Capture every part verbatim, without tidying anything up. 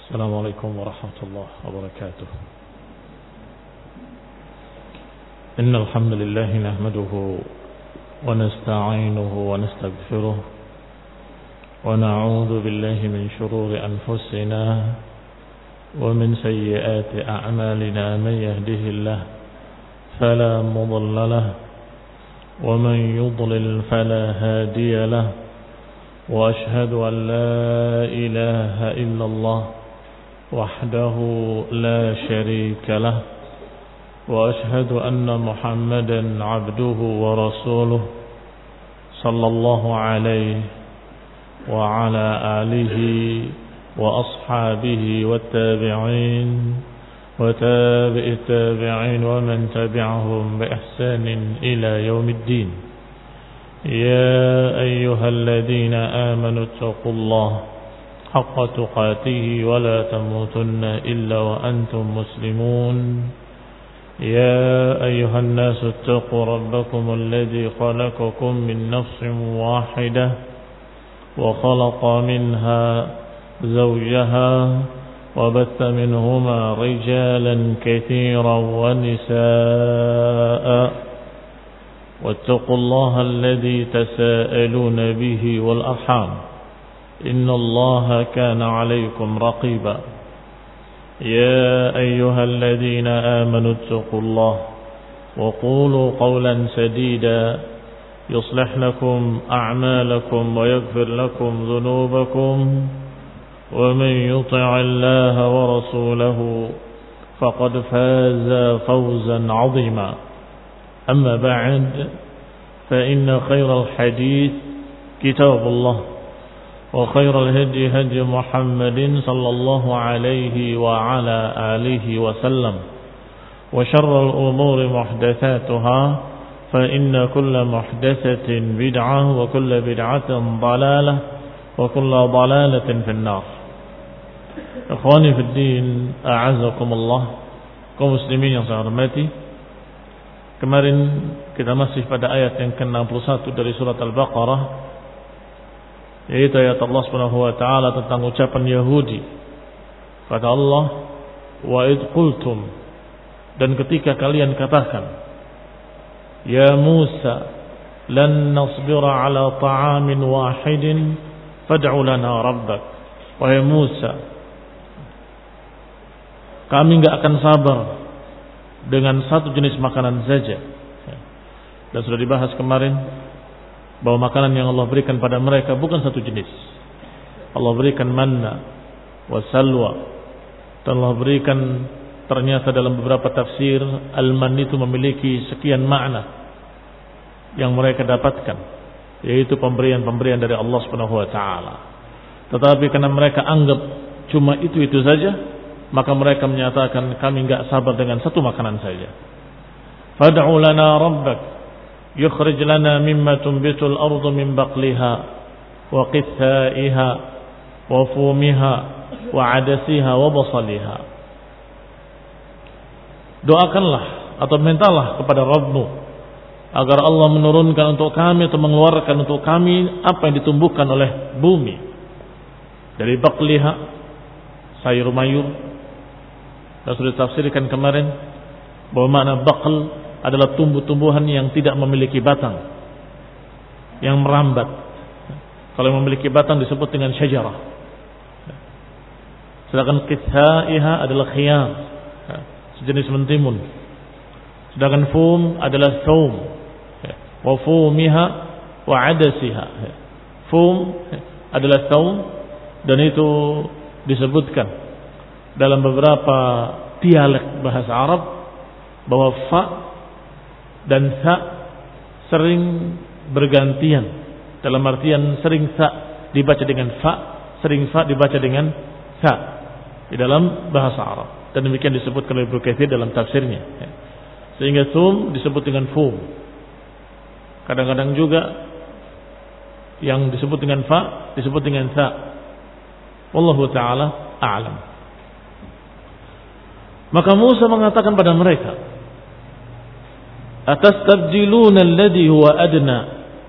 السلام عليكم ورحمة الله وبركاته. إن الحمد لله نحمده ونستعينه ونستغفره ونعوذ بالله من شرور أنفسنا ومن سيئات أعمالنا. من يهده الله فلا مضل له ومن يضلل فلا هادي له وأشهد أن لا إله إلا الله وحده لا شريك له وأشهد أن محمدا عبده ورسوله صلى الله عليه وعلى آله وأصحابه والتابعين وتابع التابعين ومن تبعهم بإحسان إلى يوم الدين. يا أيها الذين آمنوا اتقوا الله حق تقاته ولا تموتن إلا وأنتم مسلمون. يا أيها الناس اتقوا ربكم الذي خلقكم من نفس واحدة وخلق منها زوجها وبث منهما رجالا كثيرا ونساء واتقوا الله الذي تساءلون به والأرحام إن الله كان عليكم رقيبا. يا أيها الذين آمنوا اتقوا الله وقولوا قولا سديدا يصلح لكم أعمالكم ويغفر لكم ذنوبكم ومن يطع الله ورسوله فقد فاز فوزا عظيما. أما بعد فإن خير الحديث كتاب الله وخير الهدي هدي محمد صلى الله عليه وعلى آله وسلم وشر الأمور محدثاتها فإن كل محدثة بدعة وكل بدعة ضلالة وكل ضلالة في النار. Ikhwani fi din, a'azakumullah, kaum muslimin yang saya hormati. Kemarin kita masih pada ayat yang ke enam puluh satu dari surat Al-Baqarah, yaitu ayat Allah Subhanahu wa taala tentang ucapan Yahudi. Kata Allah, wa id qultum, dan ketika kalian katakan, ya Musa lan nasbira ala ta'amin wahidin fad'u lana rabbak. Wahai Musa, kami enggak akan sabar dengan satu jenis makanan saja. Dan sudah dibahas kemarin bahwa makanan yang Allah berikan pada mereka bukan satu jenis. Allah berikan manna wa salwa, dan Allah berikan, ternyata dalam beberapa tafsir al-man itu memiliki sekian makna yang mereka dapatkan, yaitu pemberian-pemberian dari Allah Subhanahu wa taala. Tetapi karena mereka anggap cuma itu-itu saja, maka mereka menyatakan kami enggak sabar dengan satu makanan saja. Fad'u lana rabbak yukhrij lana mimma tunbitul ardu min baqliha wa qithaiha wa fumiha wa adasiha wa basaliha. Doakanlah atau mintalah kepada Rabbmu agar Allah menurunkan untuk kami atau mengeluarkan untuk kami apa yang ditumbuhkan oleh bumi dari baqliha, sayur mayur. Dan sudah ditafsirkan kemarin bahwa makna baql adalah tumbuh-tumbuhan yang tidak memiliki batang, yang merambat. Kalau yang memiliki batang disebut dengan syajarah. Sedangkan qithaiha adalah khiyar, sejenis mentimun. Sedangkan fum adalah thawm. Wa fumiha wa adasiha. Fum adalah thawm, dan itu disebutkan dalam beberapa dialek bahasa Arab bahwa fa dan sa sering bergantian, dalam artian sering sa dibaca dengan fa, sering fa dibaca dengan sa di dalam bahasa Arab. Dan demikian disebutkan oleh Ibnu Katsir dalam tafsirnya. Sehingga thum disebut dengan fum. Kadang-kadang juga yang disebut dengan fa disebut dengan sa. Wallahu taala a'lam. Maka Musa mengatakan pada mereka, atastabdiluna alladhi huwa adna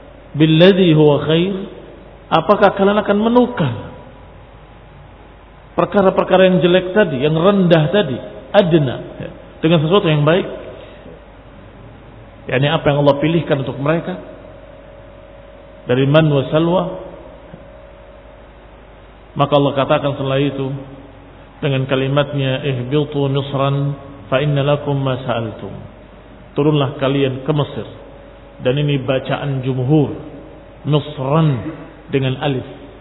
billadhi huwa khair? Apakah kalian akan menukar perkara-perkara yang jelek tadi, yang rendah tadi, adna, dengan sesuatu yang baik. yakni apa yang Allah pilihkan untuk mereka dari man wa salwa. Maka Allah katakan setelah itu dengan kalimatnya ihbitu misran fa inna lakum ma sa'altum. Turunlah kalian ke Mesir. Dan ini bacaan jumhur, misran dengan alif.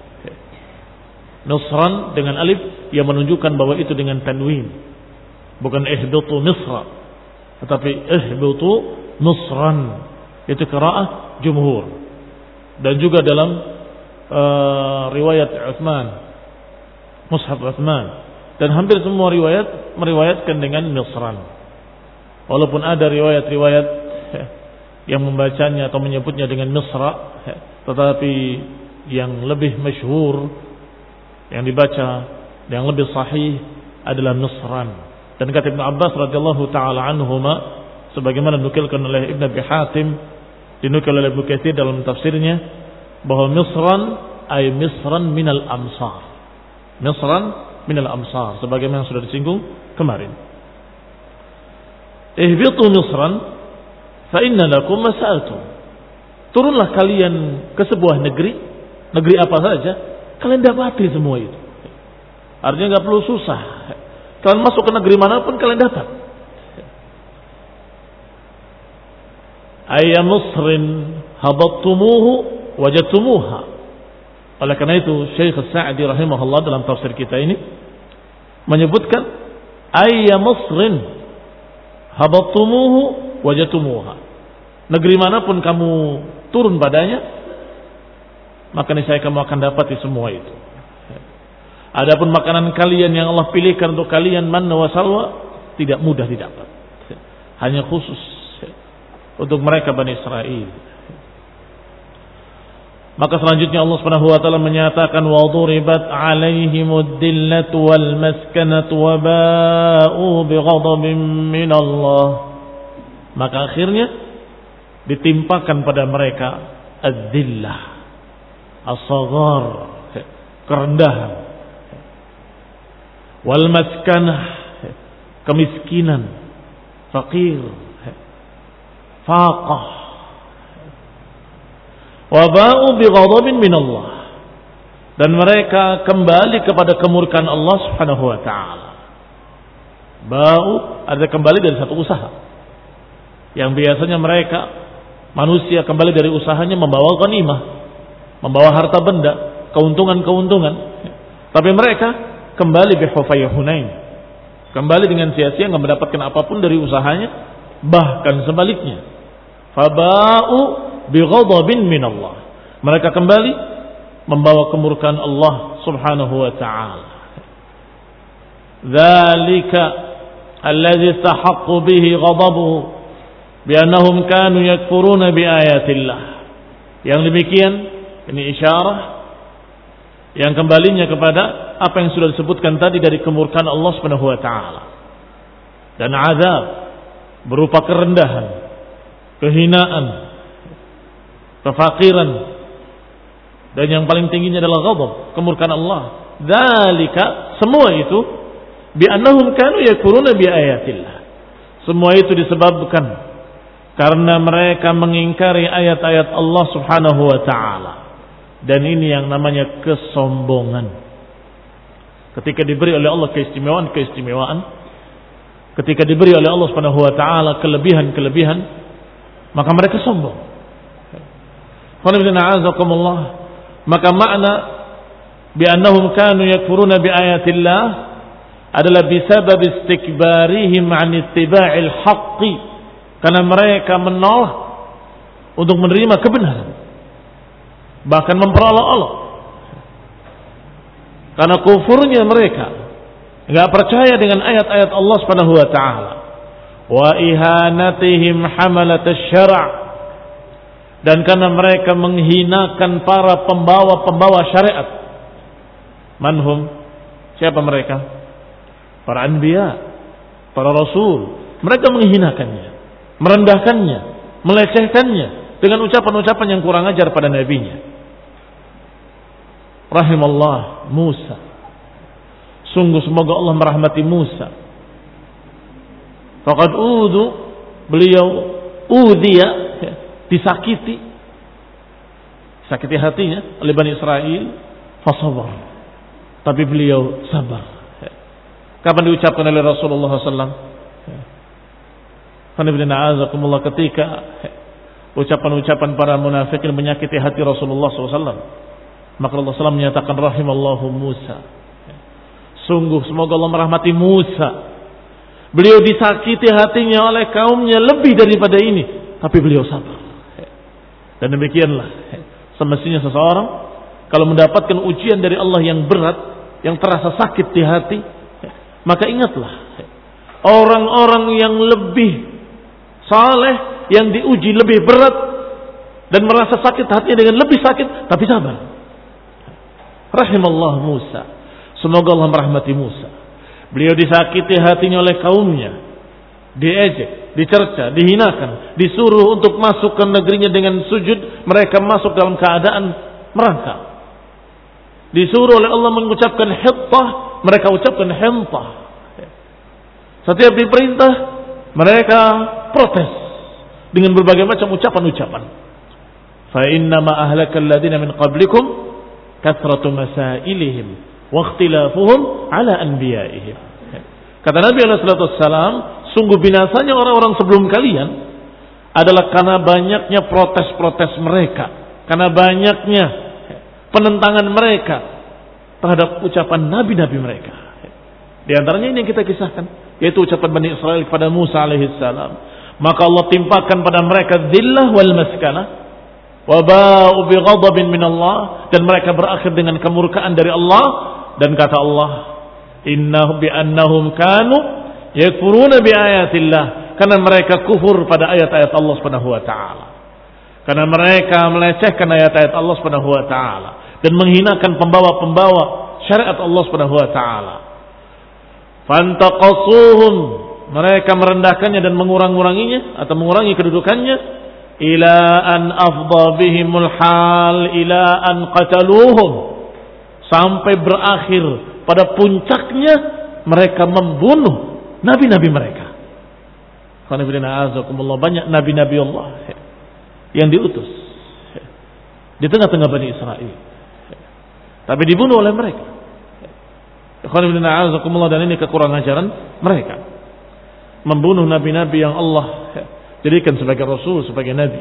Misran dengan alif yang menunjukkan bahwa itu dengan tanwin, bukan ihbitu misra, tetapi ihbitu misran. Itu qiraah jumhur. Dan juga dalam uh, riwayat Utsman, Mushaf Utsman, dan hampir semua riwayat meriwayatkan dengan misran. Walaupun ada riwayat-riwayat yang membacanya atau menyebutnya dengan misra, tetapi yang lebih masyhur, yang dibaca, yang lebih sahih adalah misran. Dan kata Ibnu Abbas radhiyallahu taala anhuma, sebagaimana dinukilkan oleh Ibnu Abi Hatim, dinukil oleh Ibnu Katsir dalam tafsirnya, bahwa misran ay misran minal amsar. Misran minal amsar, sebagaimana sudah disinggung kemarin. Ihbitu misran fa inna lakum ma sa'altum. Turunlah kalian ke sebuah negeri, negeri apa saja, kalian dapati semua itu. Artinya enggak perlu susah. Kalian masuk ke negeri manapun kalian dapat. Ayya Misrin habattumuhu wajadtumuha. Oleh karena itu Syekh As-Sa'di rahimahullah dalam tafsir kita ini menyebutkan ayya Misrin habattumuhu wajadtumuha. Negeri manapun kamu turun padanya, maka niscaya kamu akan dapati semua itu. Adapun makanan kalian yang Allah pilihkan untuk kalian, manna wa salwa, tidak mudah didapat. Hanya khusus untuk mereka Bani Israel. Maka selanjutnya Allah Subhanahu wa taala menyatakan wa duribat 'alaihimud dillatu wal maskanatu wa ba'u bighadabin min Allah. Maka akhirnya ditimpakan pada mereka ad-dillah, as-saghar, kerendahan, wal maskanah, kemiskinan, fakir, faqah, wa ba'u bighadabin min Allah, dan mereka kembali kepada kemurkaan Allah Subhanahu wa taala. Ba'u ada kembali dari satu usaha yang biasanya mereka manusia kembali dari usahanya membawa ghanimah, membawa harta benda, keuntungan-keuntungan. Tapi mereka kembali bihufay Hunain, kembali dengan sia-sia, enggak mendapatkan apapun dari usahanya, bahkan sebaliknya. Faba'u bighadabin min Allah. Mereka kembali membawa kemurkaan Allah Subhanahu wa taala. Dzalika alladzi istahaqqu bihi ghadabuhu bi'annahum kanu yakfuruna biayatillah. Yang demikian ini isyarah yang kembalinya kepada apa yang sudah disebutkan tadi dari kemurkaan Allah Subhanahu wa taala. Dan azab berupa kerendahan, kehinaan, kefakiran, dan yang paling tingginya adalah ghadab, kemurkaan Allah. Dzalika, semua itu bi'annahum kanu yakfuruna biayatillah. Semua itu disebabkan karena mereka mengingkari ayat-ayat Allah Subhanahu wa taala. Dan ini yang namanya kesombongan. Ketika diberi oleh Allah keistimewaan-keistimewaan, ketika diberi oleh Allah Subhanahu wa taala kelebihan-kelebihan, maka mereka sombong. Maka makna bi'annahum kanu yakfuruna biayatillah adalah bisabab istikbarihim 'an ittiba'il haqqi, karena mereka menolak untuk menerima kebenaran, bahkan memperolok-olok. Karena kufurnya mereka, enggak percaya dengan ayat-ayat Allah Subhanahu wa taala. Wa ihanatihim hamalat asy-syara', dan karena mereka menghinakan para pembawa-pembawa syariat. Manhum? Siapa mereka? Para anbiya, para rasul. Mereka menghinakannya, merendahkannya, melecehkannya dengan ucapan-ucapan yang kurang ajar pada nabinya. Rahimallah Musa. Sungguh semoga Allah merahmati Musa. Faqad udu, beliau udhiya, disakiti, sakiti hatinya oleh Bani Israel, fasabar, tapi beliau sabar. Kapan diucapkan oleh Rasulullah sallallahu alaihi wasallam? Qanibna ketika ucapan-ucapan para munafikin menyakiti hati Rasulullah sallallahu alaihi wasallam, maka Allah sallallahu alaihi wasallam menyatakan rahimallahu Musa. Sungguh semoga Allah merahmati Musa. Beliau disakiti hatinya oleh kaumnya lebih daripada ini, tapi beliau sabar. Dan demikianlah semestinya seseorang kalau mendapatkan ujian dari Allah yang berat, yang terasa sakit di hati, maka ingatlah orang-orang yang lebih saleh, yang diuji lebih berat dan merasa sakit hatinya dengan lebih sakit, tapi sabar. Rahimallahu Musa. Semoga Allah merahmati Musa. Beliau disakiti hatinya oleh kaumnya, diejek, dicerca, dihinakan, disuruh untuk masuk ke negerinya dengan sujud, mereka masuk dalam keadaan merangkak. Disuruh oleh Allah mengucapkan hittah, mereka ucapkan hintah. Setiap diperintah, mereka protes dengan berbagai macam ucapan-ucapan. Fa inna ma ahlakal ladina min qablikum kathratu masailihim wa ikhtilafuhum ala anbiya'ihim. Kata Nabi alaihi salatu wassalam, sungguh binasanya orang-orang sebelum kalian adalah karena banyaknya protes-protes mereka, karena banyaknya penentangan mereka terhadap ucapan nabi-nabi mereka. Di antaranya ini yang kita kisahkan, yaitu ucapan Bani Israel kepada Musa alaihi salam. Maka Allah timpakan pada mereka dhillah wal maskanah wa ba'u bi ghadabin min Allah, dan mereka berakhir dengan kemurkaan dari Allah. Dan kata Allah, innahu bi annahum kanu yakfuruna bi ayatillah, karena mereka kufur pada ayat-ayat Allah Subhanahu wa taala. Karena mereka melecehkan ayat-ayat Allah Subhanahu wa taala dan menghinakan pembawa-pembawa syariat Allah Subhanahu wa taala. Fantaqasuhum, mereka merendahkannya dan mengurang-uranginya atau mengurangi kedudukannya, ila an afdha bihimul hal ila an qataluhum, sampai berakhir pada puncaknya mereka membunuh nabi-nabi mereka. Banyak nabi-nabi Allah yang diutus di tengah-tengah Bani Israel, tapi dibunuh oleh mereka. Dan ini kekurangan ajaran mereka, membunuh nabi-nabi yang Allah jadikan sebagai rasul, sebagai nabi.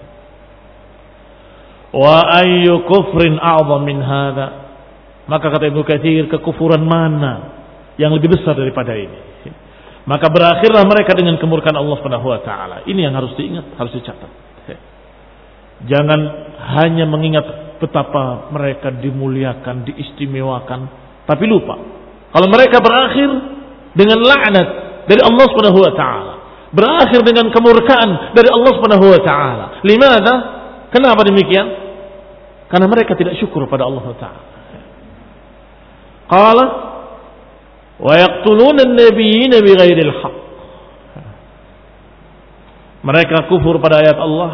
Wa ayyu kufrin a'zam min hadha, maka kata Ibnu Katsir, kekufuran mana yang lebih besar daripada ini? Maka berakhirlah mereka dengan kemurkaan Allah Subhanahu wa taala. Ini yang harus diingat, harus dicatat. Jangan hanya mengingat betapa mereka dimuliakan, diistimewakan, tapi lupa kalau mereka berakhir dengan laknat dari Allah Subhanahu wa taala, berakhir dengan kemurkaan dari Allah Subhanahu wa taala. Limadha? Kenapa demikian? Karena mereka tidak syukur pada Allah taala. Qala wa yaqtuluna an-nabiyina bighairil haqq. Mereka kufur pada ayat Allah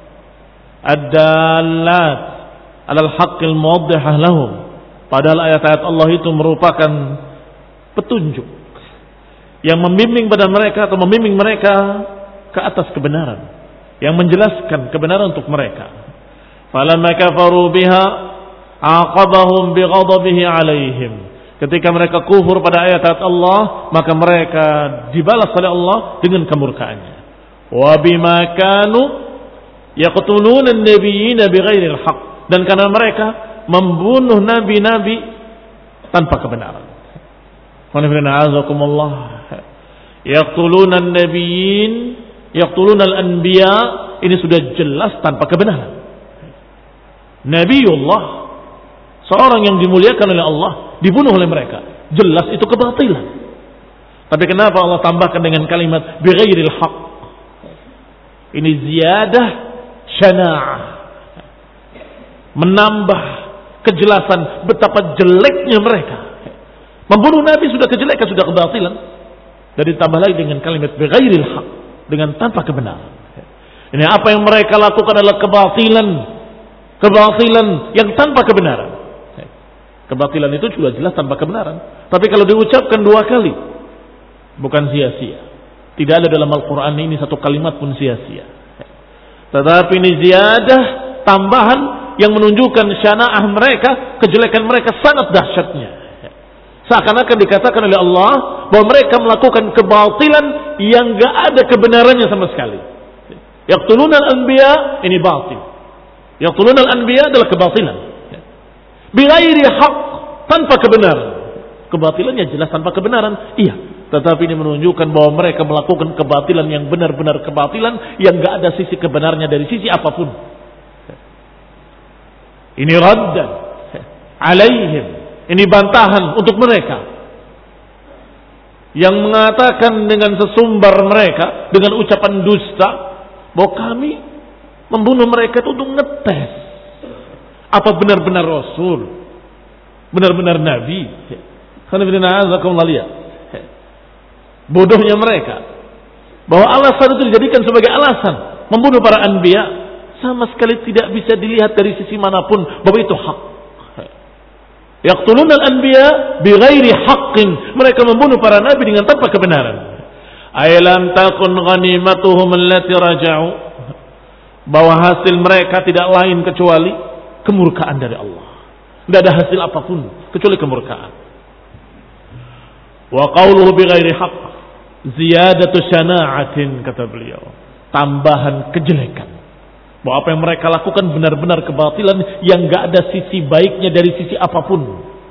ad-dallat 'alal haqqil muwaddihah lahum. Padahal ayat-ayat Allah itu merupakan petunjuk yang membimbing pada mereka atau membimbing mereka ke atas kebenaran, yang menjelaskan kebenaran untuk mereka. Falamma kafaru biha aqabahum bighadabihi 'alaihim. Ketika mereka kufur pada ayat-ayat Allah, maka mereka dibalas oleh Allah dengan kemurkaannya. Wa bima kanu yaqtuluna an-nabiyina bighairil haqq, dan karena mereka membunuh nabi-nabi tanpa kebenaran. Yaqtuluna an-nabiyyin, yaqtuluna al-anbiya, ini sudah jelas tanpa kebenaran. Nabiullah, seorang yang dimuliakan oleh Allah, dibunuh oleh mereka, jelas itu kebatilan. Tapi kenapa Allah tambahkan dengan kalimat bighairil haqq? Ini ziyadah syana'ah, menambah kejelasan betapa jeleknya mereka. Membunuh nabi sudah kejelekan, sudah kebatilan, dan ditambah lagi dengan kalimat bighairil haqq, dengan tanpa kebenaran. Ini apa yang mereka lakukan adalah kebatilan, kebatilan yang tanpa kebenaran. Kebatilan itu juga jelas tanpa kebenaran. Tapi kalau diucapkan dua kali, bukan sia-sia. Tidak ada dalam Al-Quran ini satu kalimat pun sia-sia. Tetapi ini ziyadah, tambahan yang menunjukkan syanaah mereka, kejelekan mereka sangat dahsyatnya. Seakan-akan dikatakan oleh Allah bahwa mereka melakukan kebatilan yang gak ada kebenarannya sama sekali. Yaqtuluna al-anbiya, ini batil. Yaqtuluna al-anbiya adalah kebatilan. Bighairi haq, tanpa kebenaran. Kebatilannya jelas tanpa kebenaran, iya. Tetapi ini menunjukkan bahwa mereka melakukan kebatilan yang benar-benar kebatilan, yang gak ada sisi kebenarnya dari sisi apapun. Ini raddan alaihim, ini bantahan untuk mereka yang mengatakan dengan sesumbar mereka, dengan ucapan dusta, bahwa kami membunuh mereka itu untuk ngetes apa benar-benar Rasul, benar-benar Nabi. Bodohnya mereka, bahwa alasan itu dijadikan sebagai alasan membunuh para anbiya, sama sekali tidak bisa dilihat dari sisi manapun bahwa itu hak. Yaqtuluna al-anbiya bighairi haqqin, mereka membunuh para nabi dengan tanpa kebenaran. Alam takun ghanimatuhum allati raja'u, bahwa hasil mereka tidak lain kecuali kemurkaan dari Allah. Tidak ada hasil apapun kecuali kemurkaan. Wa qawluhu bighairi haqq ziyadatu syana'atin, kata beliau, tambahan kejelekan. Bahwa apa yang mereka lakukan benar-benar kebatilan yang gak ada sisi baiknya dari sisi apapun.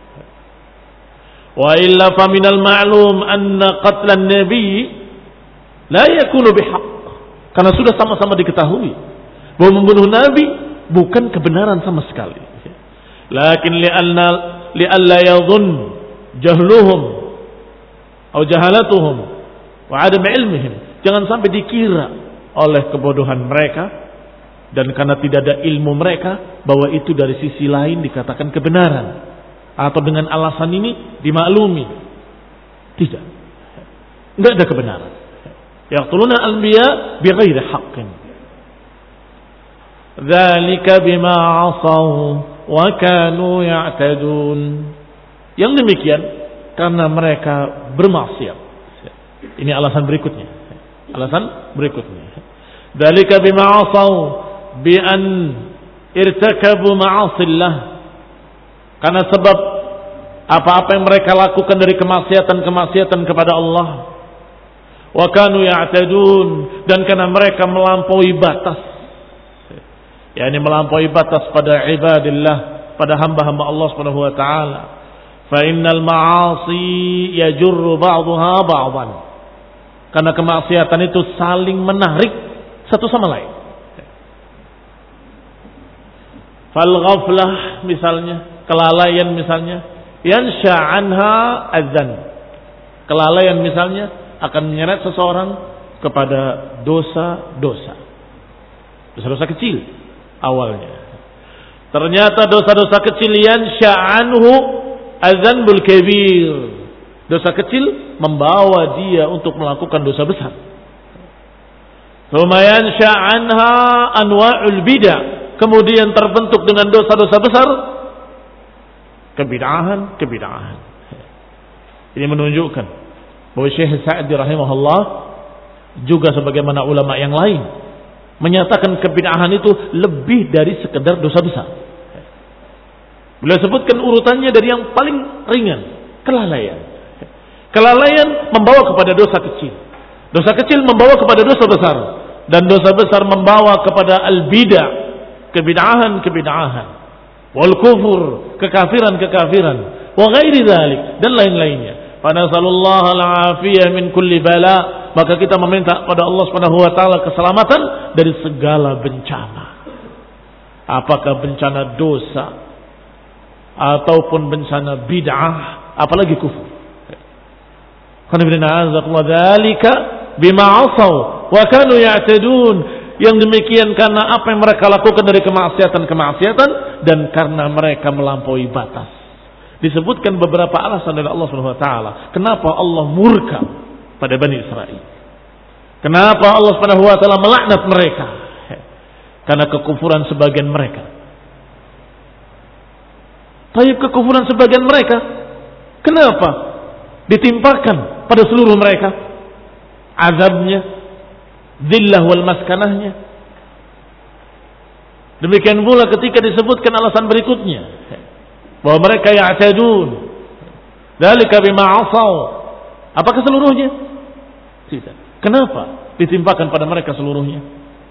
Wa illa fa minal ma'lum anna qatlan nabi la yakunu bihaq, karena sudah sama-sama diketahui bahwa membunuh nabi bukan kebenaran sama sekali. Lakin li'anna li'alla yadhun jahluhum atau jahalatuhum wa adam ilmihim, jangan sampai dikira oleh kebodohan mereka dan karena tidak ada ilmu mereka bahwa itu dari sisi lain dikatakan kebenaran atau dengan alasan ini dimaklumi. Tidak, enggak ada kebenaran. Yaqtuluna al-anbiya bighairi haqqin. Dzalika bima 'asaw wa kanu ya'tadun. Yang demikian karena mereka bermaksiat. Ini alasan berikutnya. Alasan berikutnya. Dzalika bima 'asaw bi an irtakabu ma'asillah, karena sebab apa-apa yang mereka lakukan dari kemaksiatan-kemaksiatan kepada Allah. Wa kanu ya'tadun, dan karena mereka melampaui batas, yakni melampaui batas pada ibadillah, pada hamba-hamba Allah Subhanahu wa taala. Fa innal ma'asi yajurru ba'daha ba'dan, karena kemaksiatan itu saling menarik satu sama lain. Fal ghaflah misalnya, kelalaian misalnya, yansha anha adzan, kelalaian misalnya akan menyeret seseorang kepada dosa-dosa, dosa-dosa kecil awalnya. Ternyata dosa-dosa kecil yansha anhu adzanbul kabir, dosa kecil membawa dia untuk melakukan dosa besar. Tsumma yansha anha anwa'ul bid'ah, kemudian terbentuk dengan dosa-dosa besar kebid'ahan, kebid'ahan. Ini menunjukkan bahwa Syekh Sa'di rahimahullah juga sebagaimana ulama yang lain menyatakan kebid'ahan itu lebih dari sekedar dosa besar. Beliau sebutkan urutannya dari yang paling ringan, kelalaian. Kelalaian membawa kepada dosa kecil. Dosa kecil membawa kepada dosa besar, dan dosa besar membawa kepada al-bid'ah, kebid'ahan-kebid'ahan, wal kufur, kekafiran-kekafiran, wa ghairi dzalik, dan lain-lainnya. Fa nasallallahu al-afiyah min kulli bala, maka kita meminta pada Allah Subhanahu wa taala keselamatan dari segala bencana. Apakah bencana dosa ataupun bencana bid'ah, apalagi kufur. Qul dzalika bima 'asaw wa kanu ya'tadun, yang demikian karena apa yang mereka lakukan dari kemaksiatan-kemaksiatan dan karena mereka melampaui batas. Disebutkan beberapa alasan dari Allah Subhanahu wa taala kenapa Allah murka pada Bani Israel. Kenapa Allah Subhanahu wa taala melaknat mereka? Karena kekufuran sebagian mereka. Tapi kekufuran sebagian mereka, kenapa ditimpakan pada seluruh mereka azabnya, dhillah wal maskanahnya? Demikian pula ketika disebutkan alasan berikutnya, bahwa mereka ya'tadun, dzalika bima 'asaw. Apakah seluruhnya? Tidak. Kenapa ditimpakan pada mereka seluruhnya?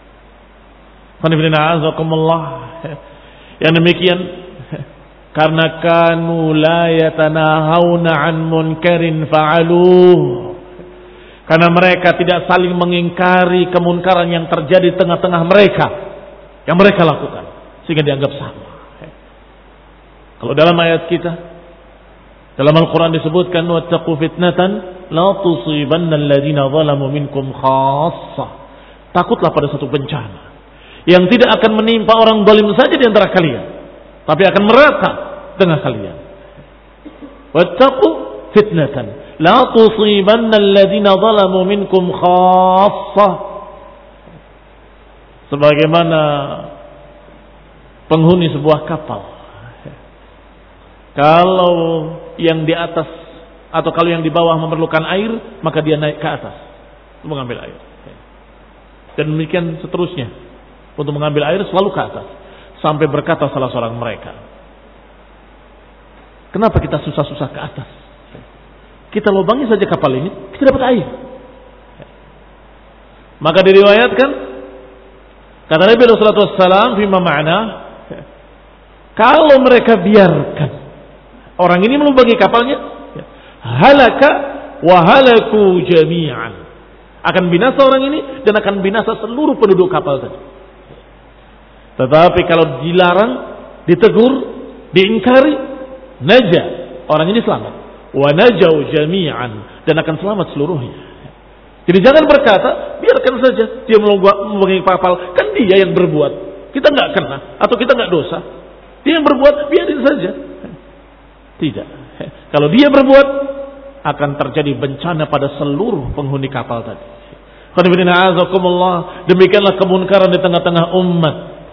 Yang demikian karena kanu la yatanahawna an munkarin fa'aluh. Karena mereka tidak saling mengingkari kemunkaran yang terjadi di tengah-tengah mereka, yang mereka lakukan, sehingga dianggap sama. Kalau dalam ayat kita, dalam Al-Quran disebutkan, wattaqu fitnatan la tusibanna alladhina zalamu minkum khassah. Takutlah pada satu bencana yang tidak akan menimpa orang zalim saja di antara kalian, tapi akan merata dengan kalian. Wattaqu fitnatan la tusibanna alladhina zalamu minkum khassah. Sebagaimana penghuni sebuah kapal, kalau yang di atas atau kalau yang di bawah memerlukan air, maka dia naik ke atas untuk mengambil air. Dan demikian seterusnya, untuk mengambil air selalu ke atas. Sampai berkata salah seorang mereka, kenapa kita susah-susah ke atas? Kita lubangi saja kapal ini, kita dapat air. Maka diriwayatkan, kata Nabi sallallahu alaihi wasallam, fima ma'na, kalau mereka biarkan orang ini melubangi kapalnya, halaka wa halaku jami'an. Akan binasa orang ini dan akan binasa seluruh penduduk kapal tadi. Tetapi kalau dilarang, ditegur, diingkari, naja, orang ini selamat. Wa najau jami'an, dan akan selamat seluruhnya. Jadi jangan berkata, biarkan saja dia melubangi kapal, kan dia yang berbuat. Kita nggak kena atau kita nggak dosa. Dia yang berbuat, biarin saja. Tidak. Kalau dia berbuat, akan terjadi bencana pada seluruh penghuni kapal tadi. Demikianlah kemunkaran di tengah-tengah umat.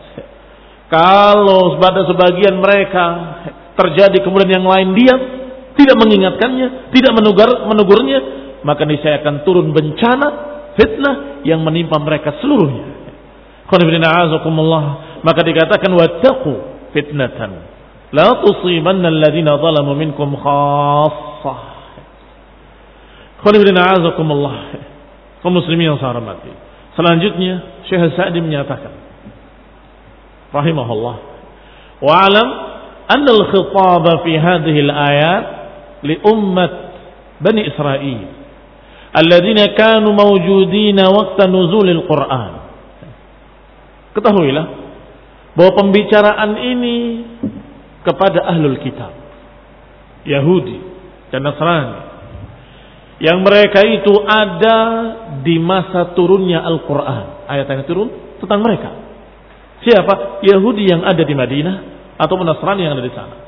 Kalau pada sebagian mereka terjadi, kemudian yang lain diam, tidak mengingatkannya, tidak menugur, menugurnya, maka niscaya akan turun bencana, fitnah yang menimpa mereka seluruhnya. Maka dikatakan wattaqu fitnatan la tusibanna alladhina zalamu minkum khassah. Kaum muslimin yang saya hormati. Selanjutnya Syekh Sa'di menyatakan rahimahullah, wa alam anna al-khitab fi hadhihi al-ayat li ummat Bani Israil alladhina kanu mawjudin waqta nuzul al-Quran. Ketahuilah bahwa pembicaraan ini kepada ahlul kitab, Yahudi dan Nasrani, yang mereka itu ada di masa turunnya Al-Quran. Ayat yang turun tentang mereka. Siapa? Yahudi yang ada di Madinah atau Nasrani yang ada di sana.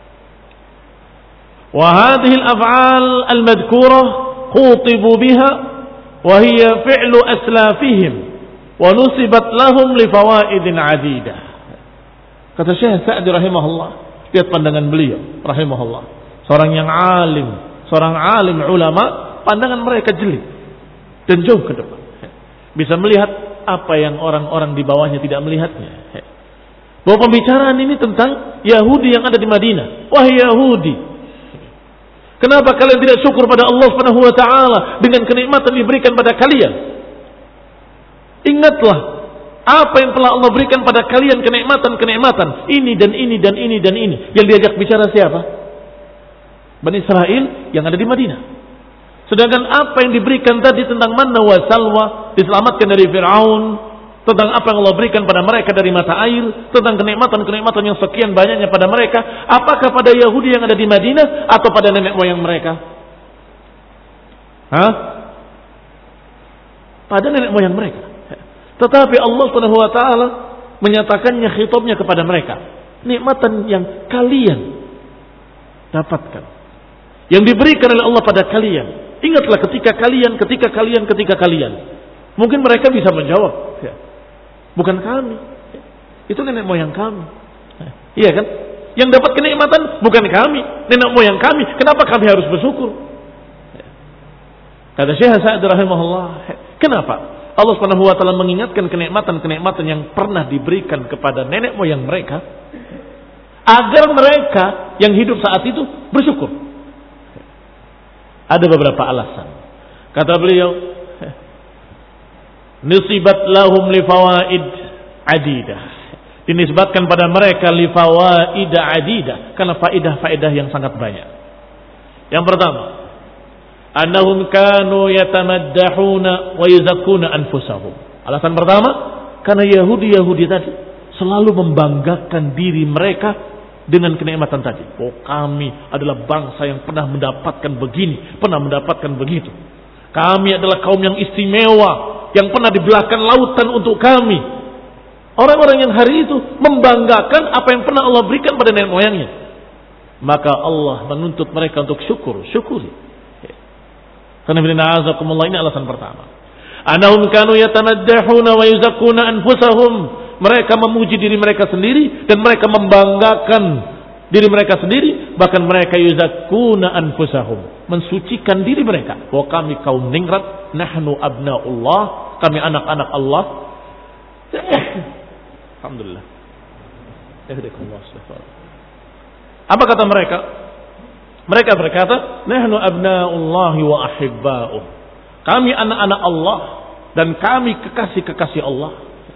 Wa hadhihi al-af'al al-madhkurah khutibu biha wa hiya fi'lu aslafihim wa nusibat lahum li fawaidin 'adidah. Kata Syekh Sa'di rahimahullah, lihat pandangan beliau rahimahullah, seorang yang alim, seorang alim ulama, pandangan mereka jeli dan jauh ke depan, bisa melihat apa yang orang-orang di bawahnya tidak melihatnya. Bahwa pembicaraan ini tentang Yahudi yang ada di Madinah. Wahai Yahudi, kenapa kalian tidak syukur pada Allah Subhanahu wa taala dengan kenikmatan diberikan pada kalian? Ingatlah apa yang telah Allah berikan pada kalian, kenikmatan-kenikmatan ini dan ini dan ini dan ini. Yang diajak bicara siapa? Bani Israel yang ada di Madinah. Sedangkan apa yang diberikan tadi tentang manna wa salwa, diselamatkan dari Fir'aun, tentang apa yang Allah berikan pada mereka dari mata air, tentang kenikmatan-kenikmatan yang sekian banyaknya pada mereka, apakah pada Yahudi yang ada di Madinah atau pada nenek moyang mereka? Hah? Pada nenek moyang mereka. Tetapi Allah Subhanahu wa taala menyatakannya, khitabnya kepada mereka. Nikmatan yang kalian dapatkan, yang diberikan oleh Allah pada kalian. Ingatlah ketika kalian, ketika kalian, ketika kalian. Mungkin mereka bisa menjawab, ya, bukan kami, itu nenek moyang kami. Iya kan? Yang dapat kenikmatan bukan kami, nenek moyang kami. Kenapa kami harus bersyukur? Kata Syekh Sa'd rahimahullah, kenapa Allah Subhanahu wa taala mengingatkan kenikmatan-kenikmatan yang pernah diberikan kepada nenek moyang mereka agar mereka yang hidup saat itu bersyukur? Ada beberapa alasan. Kata beliau, nusibat lahum li fawaid adidah. Dinisbatkan pada mereka li fawaid adidah karena faedah-faedah yang sangat banyak. Yang pertama, annahum kanu yatamaddahuna wa yuzakkuna anfusahum. Alasan pertama, karena Yahudi-Yahudi tadi selalu membanggakan diri mereka dengan kenikmatan tadi. Oh, kami adalah bangsa yang pernah mendapatkan begini, pernah mendapatkan begitu. Kami adalah kaum yang istimewa, yang pernah dibelahkan lautan untuk kami. Orang-orang yang hari itu membanggakan apa yang pernah Allah berikan pada nenek moyangnya. Maka Allah menuntut mereka untuk syukur, syukuri. Karena ini alasan pertama. Anahum kanu yatanaddahuna wa yuzakkuna anfusahum. Mereka memuji diri mereka sendiri dan mereka membanggakan diri mereka sendiri, bahkan mereka yuzakkuna anfusahum, mensucikan diri mereka. Bahwa kami kaum ningrat, nahnu abnaullah, kami anak-anak Allah. Alhamdulillah. Apa kata mereka? Mereka berkata, nahnu abnaullahi wa ahibba'uh. Kami anak-anak Allah dan kami kekasih-kekasih Allah.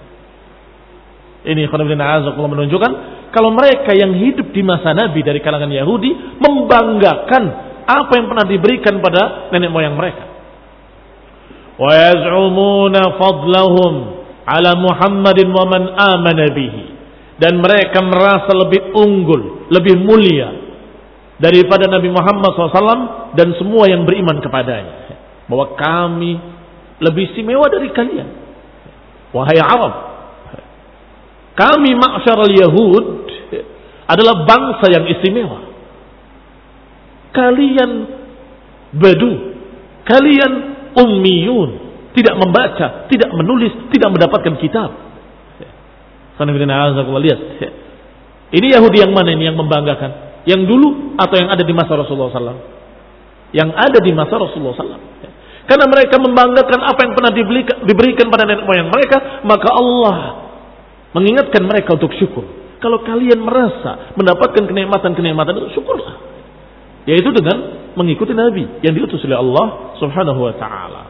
Ini menunjukkan kalau mereka yang hidup di masa Nabi dari kalangan Yahudi membanggakan apa yang pernah diberikan pada nenek moyang mereka. Wa yaz'umuna fadlahum ala Muhammadin wa man amana bihi. Dan mereka merasa lebih unggul, lebih mulia daripada Nabi Muhammad shallallahu alaihi wasallam dan semua yang beriman kepadanya. Bahwa kami lebih istimewa dari kalian. Wahai Arab, kami ma'syarul Yahud adalah bangsa yang istimewa. Kalian badu, kalian ummiyun, tidak membaca, tidak menulis, tidak mendapatkan kitab. Lihat, ini Yahudi yang mana ini yang membanggakan? Yang dulu atau yang ada di masa Rasulullah shallallahu alaihi wasallam? Yang ada di masa Rasulullah shallallahu alaihi wasallam. Karena mereka membanggakan apa yang pernah diberikan, diberikan pada nenek moyang mereka, maka Allah mengingatkan mereka untuk syukur. Kalau kalian merasa mendapatkan kenikmatan-kenikmatan itu, syukurlah. Yaitu dengan mengikuti Nabi yang diutus oleh Allah Subhanahu wa taala.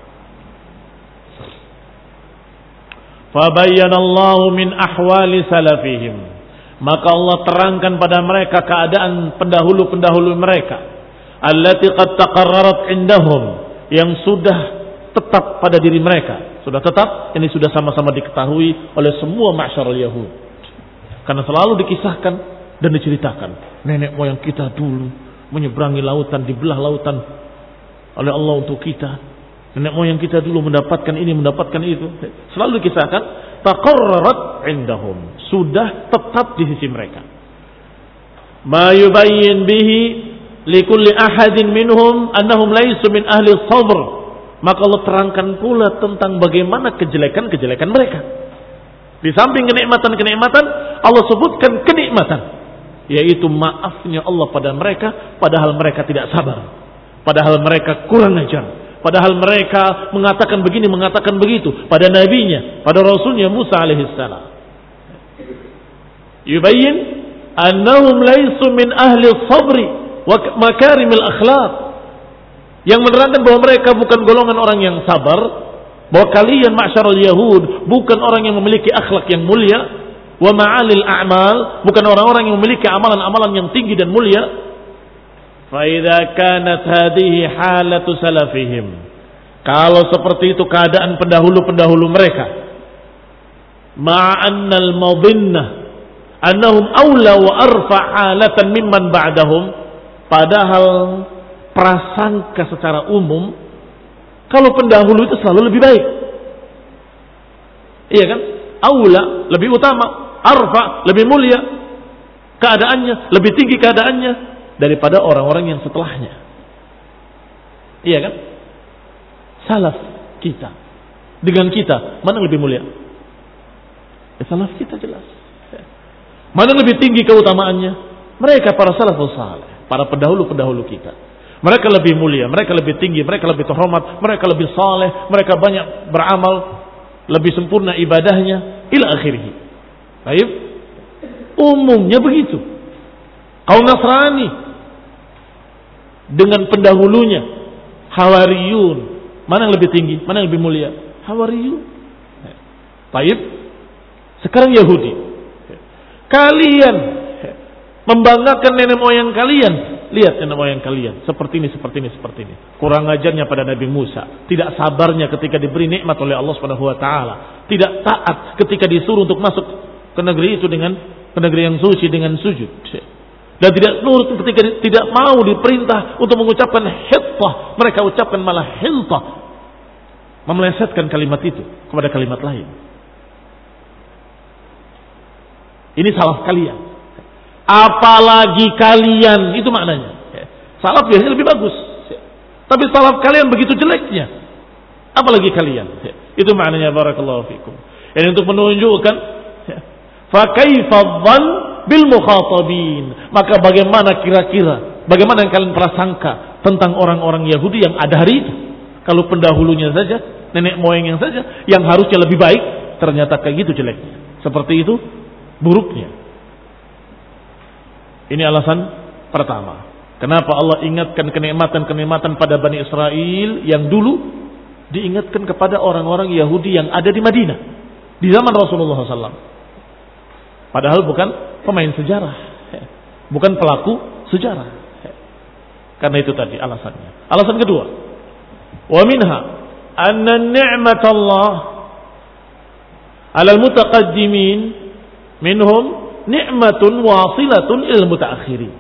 Fabayyana Allahu min ahwali salafihim. Maka Allah terangkan pada mereka keadaan pendahulu-pendahulu mereka. Allati qad taqarrarat indahum, yang sudah tetap pada diri mereka. Sudah tetap, ini sudah sama-sama diketahui oleh semua ma'syarul Yahud. Karena selalu dikisahkan dan diceritakan. Nenek moyang kita dulu menyeberangi lautan, dibelah lautan oleh Allah untuk kita. Nenek moyang kita dulu mendapatkan ini, mendapatkan itu. Selalu dikisahkan. Taqarrarat indahum, sudah tetap di sisi mereka. Ma yubayyin bihi likulli ahadin minhum annahum laysu min ahli sabr. Maka Allah terangkan pula tentang bagaimana kejelekan-kejelekan mereka. Di samping kenikmatan-kenikmatan, Allah sebutkan kenikmatan, yaitu maafnya Allah pada mereka, padahal mereka tidak sabar, padahal mereka kurang ajar, padahal mereka mengatakan begini, mengatakan begitu pada nabinya, pada rasulnya Musa alaihissalam. Yubayyin annahum laysu min ahli sabri wa makarimil akhlaq. Yang menerangkan bahwa mereka bukan golongan orang yang sabar, bahwa kalian ma'syarul Yahud bukan orang yang memiliki akhlak yang mulia, wa ma'alil a'mal, bukan orang-orang yang memiliki amalan-amalan yang tinggi dan mulia. Fa idza kanat hadhihi halatu salafihim, kalau seperti itu keadaan pendahulu-pendahulu mereka, ma'annal madhinnah annahum awla wa arfa halatan mimman ba'dahum, padahal prasangka secara umum kalau pendahulu itu selalu lebih baik. Iya kan? Aula, lebih utama, arfa, lebih mulia keadaannya, lebih tinggi keadaannya daripada orang-orang yang setelahnya. Iya kan? Salaf kita dengan kita, mana lebih mulia? Ya, salaf kita jelas. Mana lebih tinggi keutamaannya? Mereka para salafus saleh, para pendahulu-pendahulu kita. Mereka lebih mulia, mereka lebih tinggi, mereka lebih terhormat, mereka lebih saleh, mereka banyak beramal, lebih sempurna ibadahnya, ila akhirih. Baik. Umumnya begitu. Kaum Nasrani dengan pendahulunya, Hawariyun, mana yang lebih tinggi, mana yang lebih mulia? Hawariyun. Baik. Sekarang Yahudi. Kalian membanggakan nenek moyang kalian. Lihat nenek moyang kalian. Seperti ini, seperti ini, seperti ini. Kurang ajarnya pada Nabi Musa. Tidak sabarnya ketika diberi nikmat oleh Allah Subhanahu wa taala. Tidak taat ketika disuruh untuk masuk ke negeri itu dengan ke negeri yang suci dengan sujud. Dan tidak nurut ketika tidak mau diperintah untuk mengucapkan hittah. Mereka ucapkan malah hiltah. Memelesetkan kalimat itu kepada kalimat lain. Ini salah kalian. Apalagi kalian, itu maknanya. Salaf biasanya lebih bagus. Tapi salaf kalian begitu jeleknya. Apalagi kalian. Itu maknanya barakallahu fikum. Ini untuk menunjukkan fa kaifa dhann bil mukhatabin. Maka bagaimana kira-kira, bagaimana yang kalian prasangka tentang orang-orang Yahudi yang ada hari itu? Kalau pendahulunya saja, nenek moyangnya saja yang harusnya lebih baik, ternyata kayak gitu jeleknya. Seperti itu buruknya. Ini alasan pertama. Kenapa Allah ingatkan kenikmatan-kenikmatan pada Bani Israel yang dulu diingatkan kepada orang-orang Yahudi yang ada di Madinah di zaman Rasulullah shallallahu alaihi wasallam. Padahal bukan pemain sejarah, bukan pelaku sejarah. Karena itu tadi alasannya. Alasan kedua, wa minha anna ni'matallah 'alal mutaqaddimin minhum ni'matun wasilatun ilal mutaakhirin.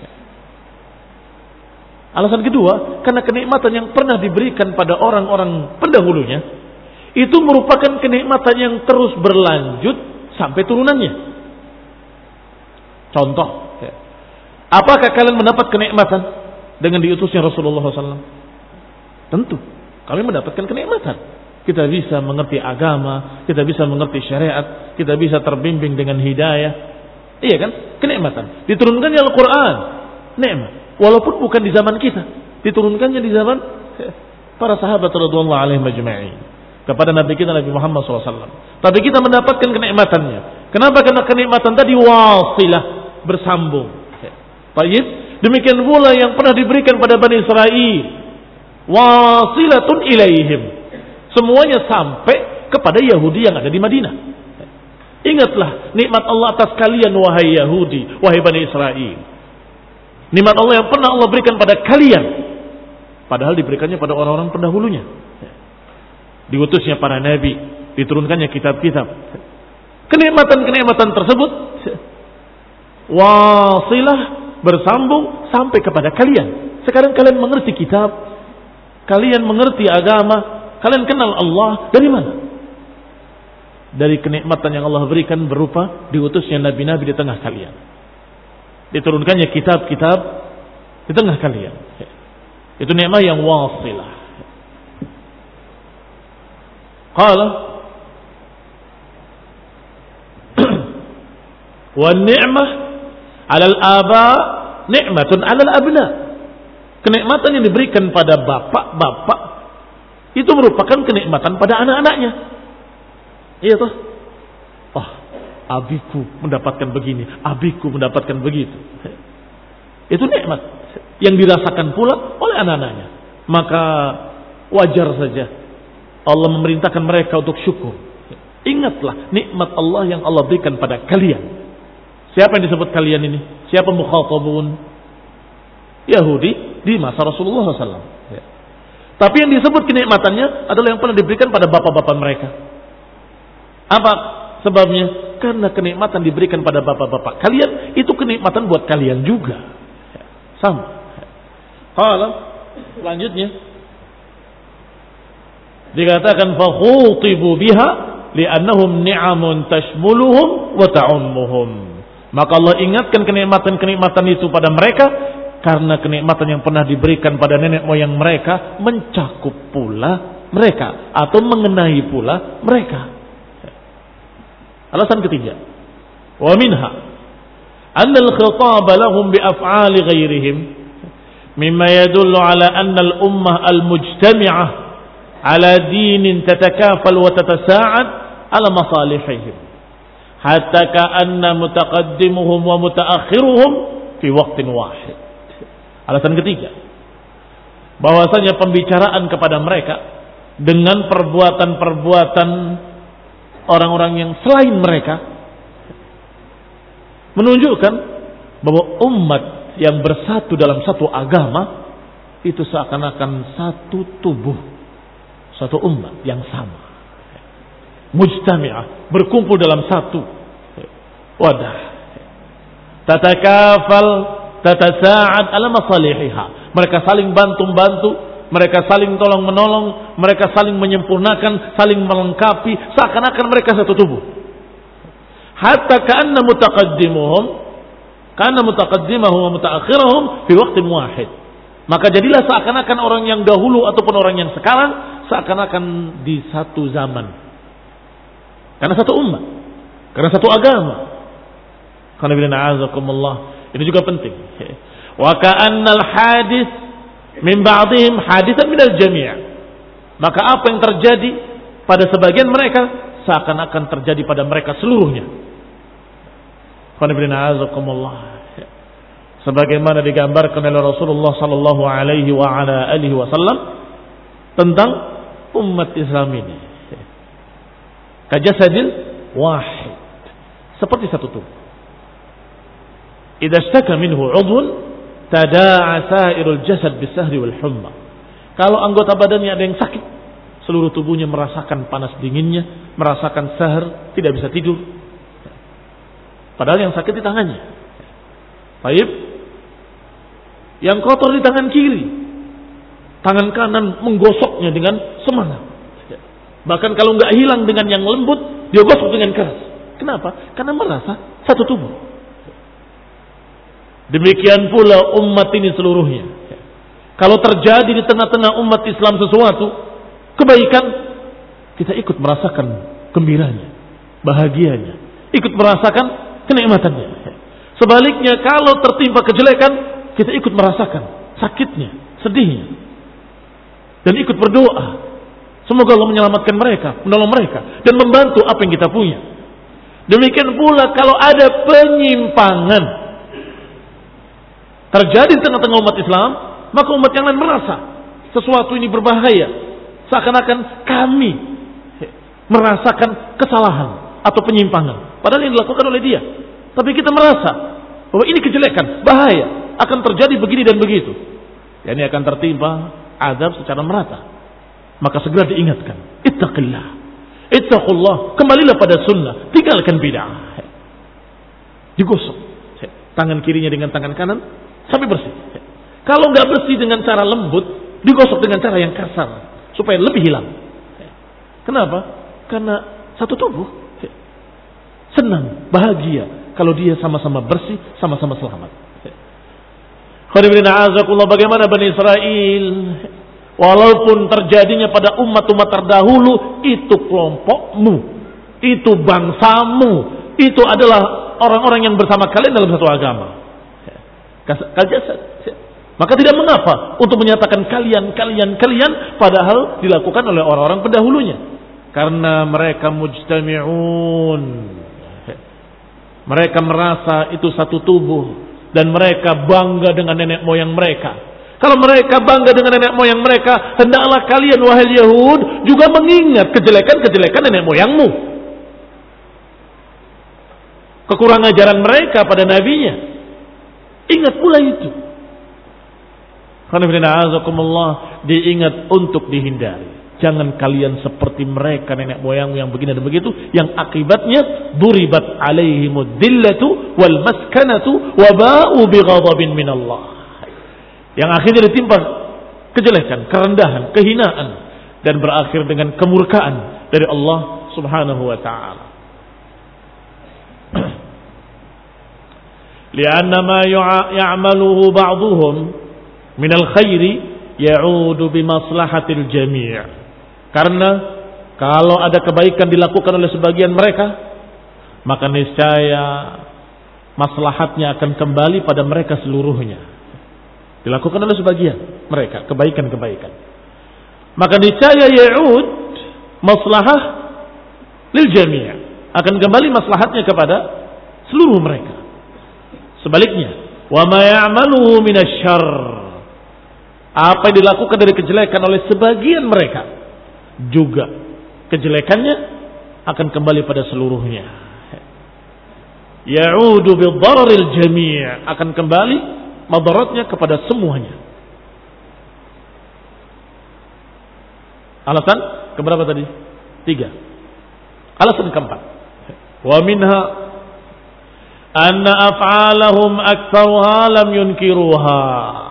Alasan kedua, karena kenikmatan yang pernah diberikan pada orang-orang pendahulunya itu merupakan kenikmatan yang terus berlanjut sampai turunannya. Contoh, apakah kalian mendapat kenikmatan dengan diutusnya Rasulullah shallallahu alaihi wasallam? Tentu, kami mendapatkan kenikmatan. Kita bisa mengerti agama, kita bisa mengerti syariat, kita bisa terbimbing dengan hidayah. Iya kan? Kenikmatan. Diturunkannya Al-Quran, nikmat. Walaupun bukan di zaman kita, diturunkannya di zaman para sahabat radhiyallahu alaihim ajma'in kepada Nabi kita Nabi Muhammad shallallahu alaihi wasallam. Tapi kita mendapatkan kenikmatannya. Kenapa? Karena kenikmatan tadi wasilah, bersambung. Baik. Demikian pula yang pernah diberikan pada Bani Israel, wasilatun ilaihim. Semuanya sampai kepada Yahudi yang ada di Madinah. Ingatlah nikmat Allah atas kalian wahai Yahudi, wahai Bani Israel. Nikmat Allah yang pernah Allah berikan pada kalian. Padahal diberikannya pada orang-orang pendahulunya. Diutusnya para nabi, diturunkannya kitab-kitab. Kenikmatan-kenikmatan tersebut wasilah, bersambung sampai kepada kalian. Sekarang kalian mengerti kitab, kalian mengerti agama, kalian kenal Allah dari mana? Dari kenikmatan yang Allah berikan berupa diutusnya nabi-nabi di tengah kalian. Diturunkannya kitab-kitab di tengah kalian. Itu nikmat yang wasilah. Qala wa ni'mah 'ala al-aba ni'matun 'ala al-abna. Kenikmatan yang diberikan pada bapak-bapak itu merupakan kenikmatan pada anak-anaknya. Iya toh? Oh, abiku mendapatkan begini, abiku mendapatkan begitu. Itu nikmat yang dirasakan pula oleh anak-anaknya. Maka wajar saja Allah memerintahkan mereka untuk syukur. Ingatlah nikmat Allah yang Allah berikan pada kalian. Siapa yang disebut kalian ini? Siapa mukhatabun? Yahudi di masa Rasulullah shallallahu alaihi wasallam. Tapi yang disebut kenikmatannya adalah yang pernah diberikan pada bapak-bapak mereka. Apa sebabnya? Karena kenikmatan diberikan pada bapak-bapak kalian, itu kenikmatan buat kalian juga. Sama. Qala, selanjutnya dikatakan fakhutibu biha li'annahum ni'amun tashmuluhum wa ta'ummuhum. Maka Allah ingatkan kenikmatan-kenikmatan itu pada mereka karena kenikmatan yang pernah diberikan pada nenek moyang mereka mencakup pula mereka atau mengenai pula mereka. Alasan ketiga, wa minha anna al-khitab lahum bi af'ali ghairihim mimma yadullu ala anna al-ummah al-mujtami'ah ala dinin tatakafal wa tatasa'ad ala masalihihim hatta ka'anna mutaqaddimuhum wa mutaakhiruhum fi waqtin wahid. Alasan ketiga, bahwasanya pembicaraan kepada mereka dengan perbuatan-perbuatan orang-orang yang selain mereka menunjukkan bahwa umat yang bersatu dalam satu agama itu seakan-akan satu tubuh, satu umat yang sama, mujtami'ah, berkumpul dalam satu wadah, tatakafal tatasa'ad ala masalihiha, mereka saling bantu-bantu, mereka saling tolong-menolong, mereka saling menyempurnakan, saling melengkapi, seakan-akan mereka satu tubuh. Hatta ka'anna mutaqaddimuhum, ka'anna mutaqaddimahum wa mutaakhirahum fi waqtin wahid. Maka jadilah seakan-akan orang yang dahulu ataupun orang yang sekarang seakan-akan di satu zaman. Karena satu umat, karena satu agama. Karena bila na'azakumullah, ini juga penting. Wa ka'annal hadis min ba'dihim hadithan minal jami'. Maka apa yang terjadi pada sebagian mereka seakan-akan terjadi pada mereka seluruhnya. Sebagaimana digambarkan oleh Rasulullah sallallahu alaihi wa ala alihi wasallam tentang umat Islam ini. Kajasadil wahid, seperti satu tubuh. Idza ishtaka minhu 'udhun tada'a sa'irul jasad bis-sahri wal humma. Kalau anggota badannya ada yang sakit, seluruh tubuhnya merasakan panas dinginnya, merasakan sahar, tidak bisa tidur. Padahal yang sakit di tangannya. Baik. Yang kotor di tangan kiri. Tangan kanan menggosoknya dengan semangat. Bahkan kalau nggak hilang dengan yang lembut, dia gosok dengan keras. Kenapa? Karena merasa satu tubuh. Demikian pula umat ini seluruhnya. Kalau terjadi di tengah-tengah umat Islam sesuatu kebaikan, kita ikut merasakan gembiranya, bahagianya, ikut merasakan kenikmatannya. Sebaliknya kalau tertimpa kejelekan, kita ikut merasakan sakitnya, sedihnya, dan ikut berdoa semoga Allah menyelamatkan mereka, menolong mereka, dan membantu apa yang kita punya. Demikian pula kalau ada penyimpangan terjadi di tengah-tengah umat Islam, maka umat yang lain merasa sesuatu ini berbahaya, seakan-akan kami merasakan kesalahan atau penyimpangan, padahal yang dilakukan oleh dia. Tapi kita merasa bahwa ini kejelekan, bahaya, akan terjadi begini dan begitu. Ya, ini akan tertimpa azab secara merata. Maka segera diingatkan, ittaqillah, ittaqullah, kembalilah pada sunnah, tinggalkan bid'ah. Digosok tangan kirinya dengan tangan kanan sampai bersih. Kalau nggak bersih dengan cara lembut, digosok dengan cara yang kasar supaya lebih hilang. Kenapa? Karena satu tubuh. Senang, bahagia kalau dia sama-sama bersih, sama-sama selamat. Bagaimana Bani Israel, walaupun terjadinya pada umat-umat terdahulu, itu kelompokmu, itu bangsamu, itu adalah orang-orang yang bersama kalian dalam satu agama. Maka tidak mengapa untuk menyatakan kalian, kalian, kalian, padahal dilakukan oleh orang-orang pendahulunya. Karena mereka mujtami'un. Mereka merasa itu satu tubuh. Dan mereka bangga dengan nenek moyang mereka. Kalau mereka bangga dengan nenek moyang mereka, hendaklah kalian wahai Yahud juga mengingat kejelekan-kejelekan nenek moyangmu. Kekurangan ajaran mereka pada nabinya. Ingat pula itu. Alhamdulillah, diingat untuk dihindari. Jangan kalian seperti mereka nenek moyangmu yang begini dan begitu, yang akibatnya duribat alaihimud dillatu wal maskanatu wa ba'u bighadabin minallah. Yang akhirnya ditimpa kejelekan, kerendahan, kehinaan, dan berakhir dengan kemurkaan dari Allah Subhanahu wa taala. Lianna ma ya'maluhu ba'dhum min al-khairi ya'udu bi maslahatil jami'. Karena kalau ada kebaikan dilakukan oleh sebagian mereka, maka niscaya maslahatnya akan kembali pada mereka seluruhnya. Dilakukan oleh sebagian mereka kebaikan-kebaikan. Maka niscaya ya'ud maslahah lil jami', akan kembali maslahatnya kepada seluruh mereka. Sebaliknya, wa ma ya'maluhu minasyarr, apa yang dilakukan dari kejelekan oleh sebagian mereka, juga kejelekannya akan kembali pada seluruhnya. Ya'udu bidhararil jami', akan kembali madaratnya kepada semuanya. Alasan keberapa tadi? Tiga. Alasan keempat, wa minha anna af'alahum aktsaruha lam yunkiruha.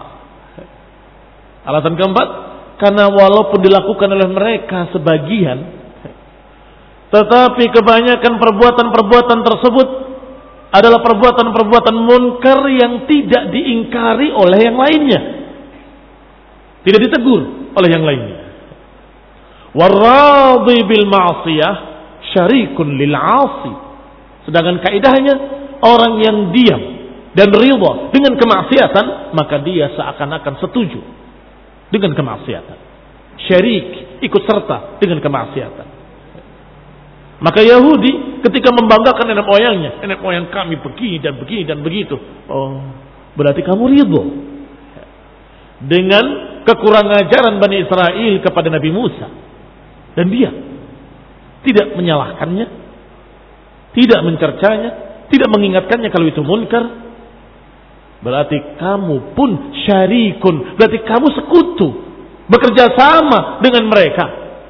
Alasan keempat, karena walaupun dilakukan oleh mereka sebagian, tetapi kebanyakan perbuatan-perbuatan tersebut adalah perbuatan-perbuatan munkar yang tidak diingkari oleh yang lainnya, tidak ditegur oleh yang lainnya. Warradhi bil ma'siyah syarikun lil 'asi. Sedangkan kaidahnya, orang yang diam dan ridha dengan kemaksiatan, maka dia seakan-akan setuju dengan kemaksiatan, syarik, ikut serta dengan kemaksiatan. Maka Yahudi ketika membanggakan nenek moyangnya, nenek moyang kami begini dan begini dan begitu, oh, berarti kamu ridho dengan kekurangan ajaran Bani Israel kepada Nabi Musa, dan dia tidak menyalahkannya, tidak mencercanya, tidak mengingatkannya kalau itu munkar. Berarti kamu pun syarikun, berarti kamu sekutu, bekerja sama dengan mereka,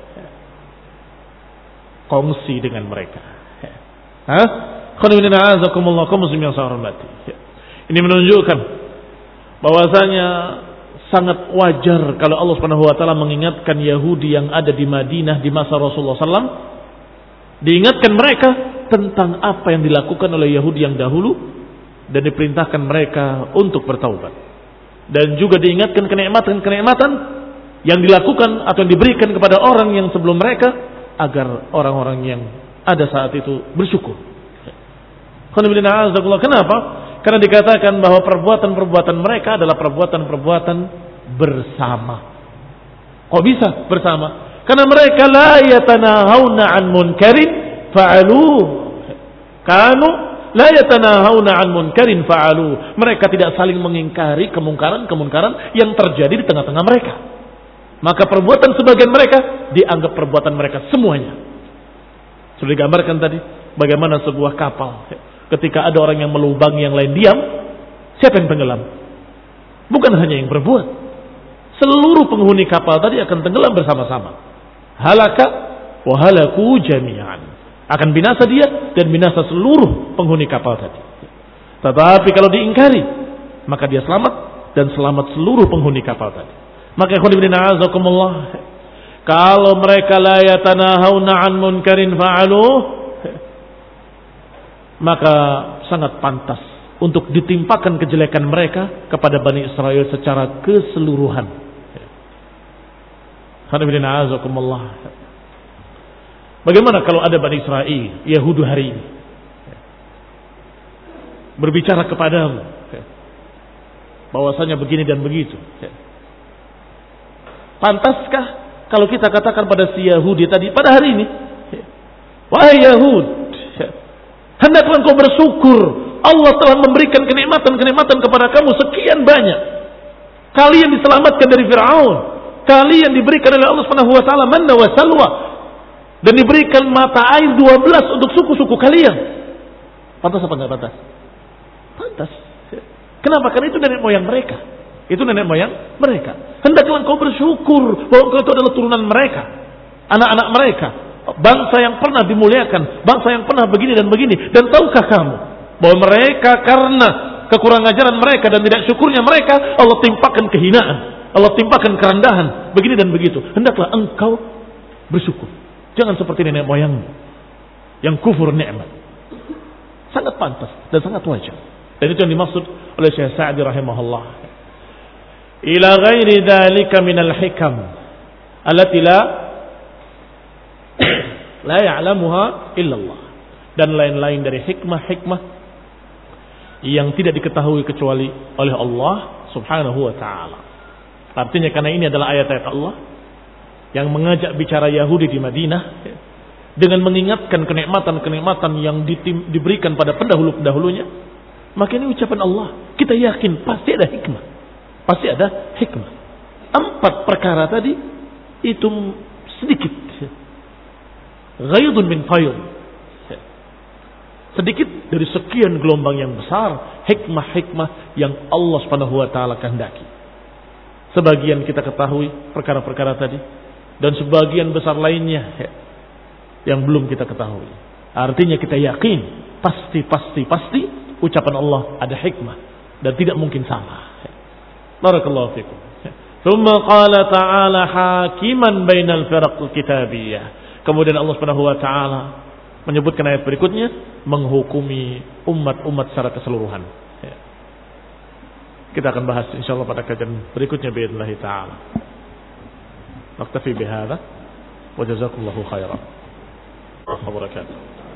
kongsi dengan mereka. Hah? Ini menunjukkan bahwasanya sangat wajar kalau Allah Subhanahu wa taala mengingatkan Yahudi yang ada di Madinah di masa Rasulullah sallallahu alaihi wasallam, diingatkan mereka tentang apa yang dilakukan oleh Yahudi yang dahulu dan diperintahkan mereka untuk bertaubat. Dan juga diingatkan kenikmatan-kenikmatan yang dilakukan atau yang diberikan kepada orang yang sebelum mereka, agar orang-orang yang ada saat itu bersyukur. Kenapa? Karena dikatakan bahwa perbuatan-perbuatan mereka adalah perbuatan-perbuatan bersama. Kok bisa bersama? Karena mereka la yatanahawna an munkarin fa'aluh. Kanu la yatanahawna an munkarin fa'aluh. Mereka tidak saling mengingkari kemungkaran-kemungkaran yang terjadi di tengah-tengah mereka. Maka perbuatan sebagian mereka dianggap perbuatan mereka semuanya. Sudah digambarkan tadi bagaimana sebuah kapal, ketika ada orang yang melubangi yang lain diam, siapa yang tenggelam? Bukan hanya yang berbuat, seluruh penghuni kapal tadi akan tenggelam bersama-sama. Halaka wa halaku jami'an, akan binasa dia dan binasa seluruh penghuni kapal tadi. Tetapi kalau diingkari, maka dia selamat dan selamat seluruh penghuni kapal tadi. Maka ikhwan a'azakumullah, kalau mereka la yatanahawna an munkarin fa'aluh, maka sangat pantas untuk ditimpakan kejelekan mereka kepada Bani Israel secara keseluruhan. Bagaimana kalau ada Bani Israel, Yahudi hari ini, berbicara kepadamu bahwasanya begini dan begitu? Pantaskah kalau kita katakan pada si Yahudi tadi pada hari ini, wahai Yahud, hendaklah kau bersyukur, Allah telah memberikan kenikmatan-kenikmatan kepada kamu sekian banyak. Kalian diselamatkan dari Fir'aun, kalian diberikan oleh Allah Subhanahu wa taala manna wa salwa, dan diberikan mata air dua belas untuk suku-suku kalian. Pantas apa enggak pantas? Pantas. Kenapa? Karena itu nenek moyang mereka. Itu nenek moyang mereka. Hendaklah kau bersyukur bahwa kau itu adalah turunan mereka, anak-anak mereka, bangsa yang pernah dimuliakan, bangsa yang pernah begini dan begini. Dan tahukah kamu bahwa mereka karena kekurangan ajaran mereka dan tidak syukurnya mereka, Allah timpakan kehinaan, Allah timpakan kerendahan, begini dan begitu. Hendaklah engkau bersyukur. Jangan seperti nenek moyangmu yang kufur nikmat. Sangat pantas dan sangat wajar. Dan itu yang dimaksud oleh Syekh Sa'di rahimahullah. Ila ghairi dzalika minal hikam allati la la ya'lamuha illallah, dan lain-lain dari hikmah-hikmah yang tidak diketahui kecuali oleh Allah Subhanahu wa taala. Artinya karena ini adalah ayat-ayat Allah yang mengajak bicara Yahudi di Madinah dengan mengingatkan kenikmatan-kenikmatan yang ditim, diberikan pada pendahulu-pendahulunya, maka ini ucapan Allah. Kita yakin pasti ada hikmah. Pasti ada hikmah. Empat perkara tadi itu sedikit. Ghaidun min fayd. Sedikit dari sekian gelombang yang besar, hikmah-hikmah yang Allah Subhanahu wa taala kehendaki. Sebagian kita ketahui perkara-perkara tadi dan sebagian besar lainnya yang belum kita ketahui. Artinya kita yakin pasti pasti pasti ucapan Allah ada hikmah dan tidak mungkin salah. Barakallahu fikum. Tsumma qala ta'ala hakiman bainal firaqil kitabiyah. Kemudian Allah Subhanahu wa taala menyebutkan ayat berikutnya menghukumi umat-umat secara keseluruhan. Kita akan bahas insyaallah pada kajian berikutnya باذنillah taala. Naktafi bihadza wa jazakumullahu khairan. Wa barakatuh.